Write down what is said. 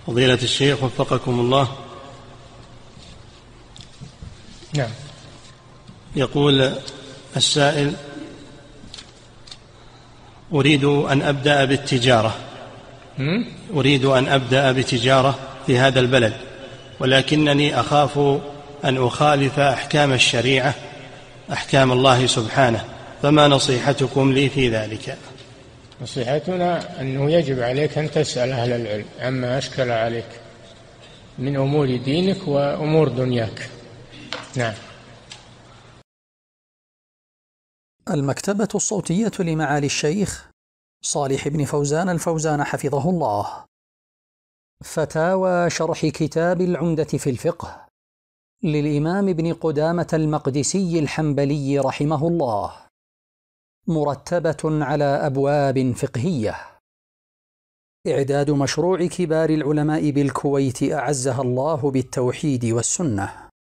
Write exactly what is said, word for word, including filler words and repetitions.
فضيلة الشيخ وفقكم الله. نعم. يقول السائل: أريد أن أبدأ بالتجارة أريد أن أبدأ بتجارة في هذا البلد، ولكنني أخاف أن أخالف أحكام الشريعة، أحكام الله سبحانه، فما نصيحتكم لي في ذلك؟ نصيحتنا أنه يجب عليك أن تسأل أهل العلم عما أشكل عليك من أمور دينك وأمور دنياك. نعم. المكتبة الصوتية لمعالي الشيخ صالح بن فوزان الفوزان حفظه الله. فتاوى شرح كتاب العمدة في الفقه للإمام ابن قدامة المقدسي الحنبلي رحمه الله، مرتبة على أبواب فقهية. إعداد مشروع كبار العلماء بالكويت أعزها الله بالتوحيد والسنة.